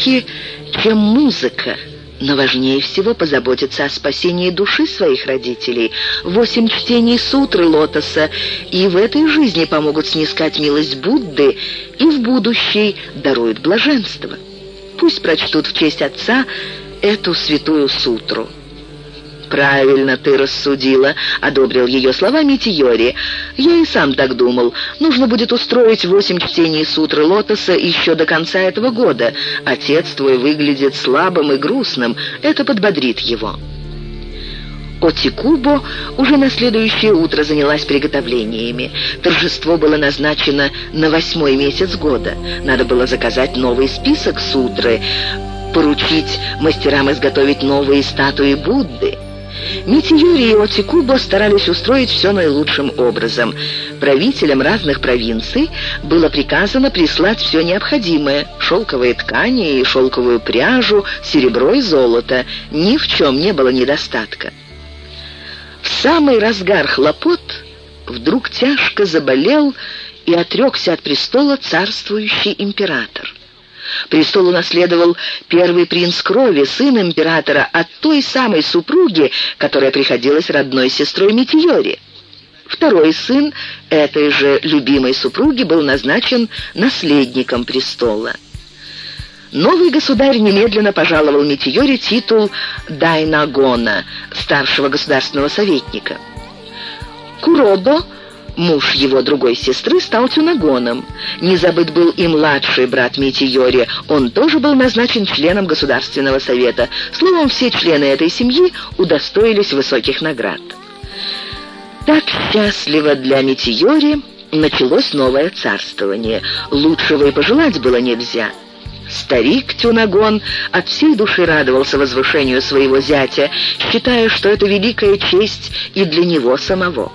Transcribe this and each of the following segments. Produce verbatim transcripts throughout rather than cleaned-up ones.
звуки, чем музыка. Но важнее всего позаботиться о спасении души своих родителей. Восемь чтений сутры лотоса и в этой жизни помогут снискать милость Будды, и в будущей даруют блаженство. Пусть прочтут в честь отца эту святую сутру. «Правильно ты рассудила», — одобрил ее слова Митийори. «Я и сам так думал. Нужно будет устроить восемь чтений сутры лотоса еще до конца этого года. Отец твой выглядит слабым и грустным. Это подбодрит его». Отикубо уже на следующее утро занялась приготовлениями. Торжество было назначено на восьмой месяц года. Надо было заказать новый список сутры, поручить мастерам изготовить новые статуи Будды. Митийори и Отикубо старались устроить все наилучшим образом. Правителям разных провинций было приказано прислать все необходимое: шелковые ткани и шелковую пряжу, серебро и золото. Ни в чем не было недостатка. В самый разгар хлопот вдруг тяжко заболел и отрекся от престола царствующий император. Престол унаследовал первый принц крови, сын императора, от той самой супруги, которая приходилась родной сестрой Митийори. Второй сын этой же любимой супруги был назначен наследником престола. Новый государь немедленно пожаловал Митийори титул дайнагона, старшего государственного советника. Куробо, муж его другой сестры, стал тюнагоном. Не забыт был и младший брат Митийори, он тоже был назначен членом Государственного совета. Словом, все члены этой семьи удостоились высоких наград. Так счастливо для Митийори началось новое царствование. Лучшего и пожелать было нельзя. Старик Тюнагон от всей души радовался возвышению своего зятя, считая, что это великая честь и для него самого.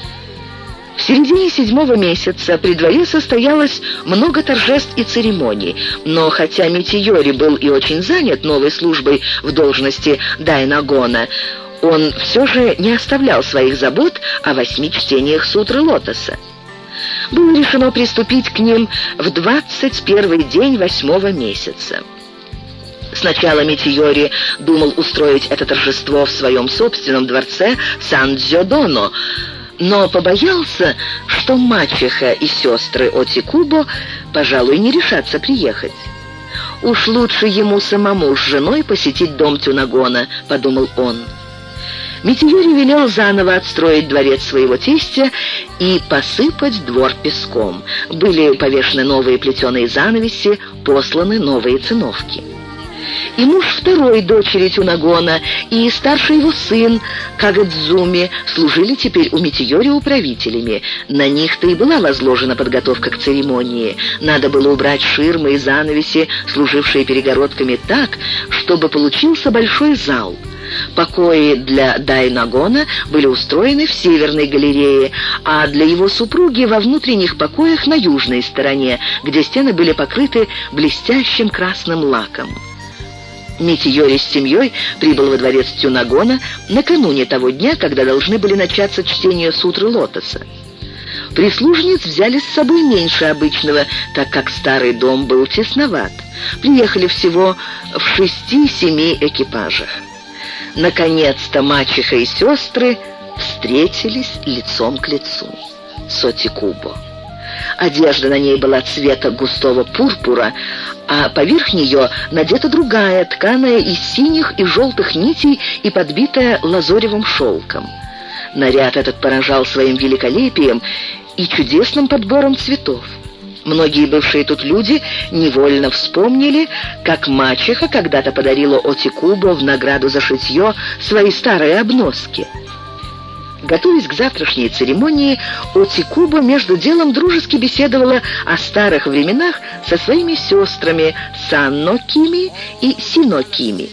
В середине седьмого месяца при дворе состоялось много торжеств и церемоний, но хотя Митийори был и очень занят новой службой в должности дайнагона, он все же не оставлял своих забот о восьми чтениях сутры лотоса. Было решено приступить к ним в двадцать первый день восьмого месяца. Сначала Митийори думал устроить это торжество в своем собственном дворце Сан-Дзёдоно, но побоялся, что мачеха и сестры Отикубо, пожалуй, не решатся приехать. «Уж лучше ему самому с женой посетить дом Тюнагона», — подумал он. Митийори велел заново отстроить дворец своего тестя и посыпать двор песком. Были повешены новые плетеные занавеси, посланы новые циновки. И муж второй дочери Тюнагона, и старший его сын Кагадзуми служили теперь у Митийори управителями. На них-то и была возложена подготовка к церемонии. Надо было убрать ширмы и занавеси, служившие перегородками, так, чтобы получился большой зал. Покои для дайнагона были устроены в северной галерее, а для его супруги во внутренних покоях на южной стороне, где стены были покрыты блестящим красным лаком. Митийори с семьей прибыл во дворец Тюнагона накануне того дня, когда должны были начаться чтения сутры лотоса. Прислужниц взяли с собой меньше обычного, так как старый дом был тесноват. Приехали всего в шести-семи экипажах. Наконец-то мачеха и сестры встретились лицом к лицу с Отикубо. Одежда на ней была цвета густого пурпура, а поверх нее надета другая, тканая из синих и желтых нитей и подбитая лазоревым шелком. Наряд этот поражал своим великолепием и чудесным подбором цветов. Многие бывшие тут люди невольно вспомнили, как мачеха когда-то подарила Отикубо в награду за шитье свои старые обноски. Готовясь к завтрашней церемонии, Отикубо между делом дружески беседовала о старых временах со своими сестрами Санно-Кими и Сино-Кими.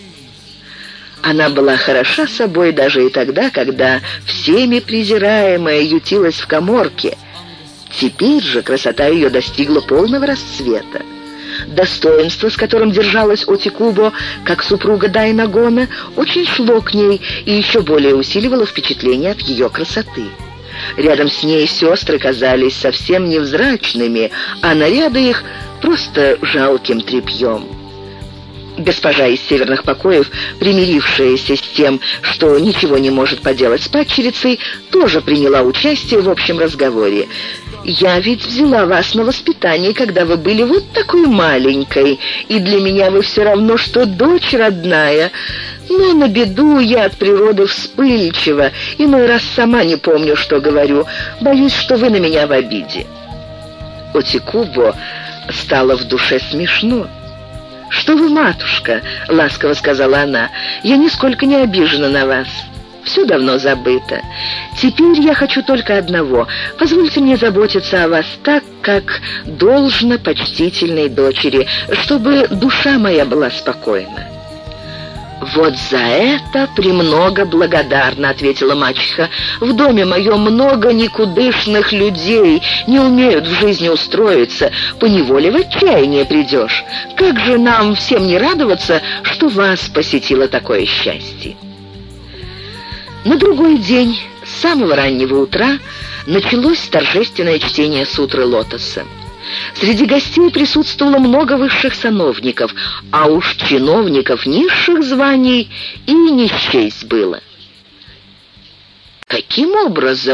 Она была хороша собой даже и тогда, когда всеми презираемая ютилась в каморке. Теперь же красота ее достигла полного расцвета. Достоинство, с которым держалась Отикубо, как супруга дайнагона, очень шло к ней и еще более усиливало впечатление от ее красоты. Рядом с ней сестры казались совсем невзрачными, а наряды их просто жалким тряпьем. Госпожа из северных покоев, примирившаяся с тем, что ничего не может поделать с падчерицей, тоже приняла участие в общем разговоре. «Я ведь взяла вас на воспитание, когда вы были вот такой маленькой, и для меня вы все равно, что дочь родная. Но на беду я от природы вспыльчива, иной раз сама не помню, что говорю. Боюсь, что вы на меня в обиде». Отикубо стало в душе смешно. «Что вы, матушка?» — ласково сказала она. «Я нисколько не обижена на вас. Все давно забыто. Теперь я хочу только одного. Позвольте мне заботиться о вас так, как должно почтительной дочери, чтобы душа моя была спокойна». «Вот за это премного благодарна», — ответила мачеха. «В доме моем много никудышных людей, не умеют в жизни устроиться, поневоле в отчаяние придешь. Как же нам всем не радоваться, что вас посетило такое счастье?» На другой день, с самого раннего утра, началось торжественное чтение сутры Лотоса. Среди гостей присутствовало много высших сановников, а уж чиновников низших званий и не счесть было. Каким образом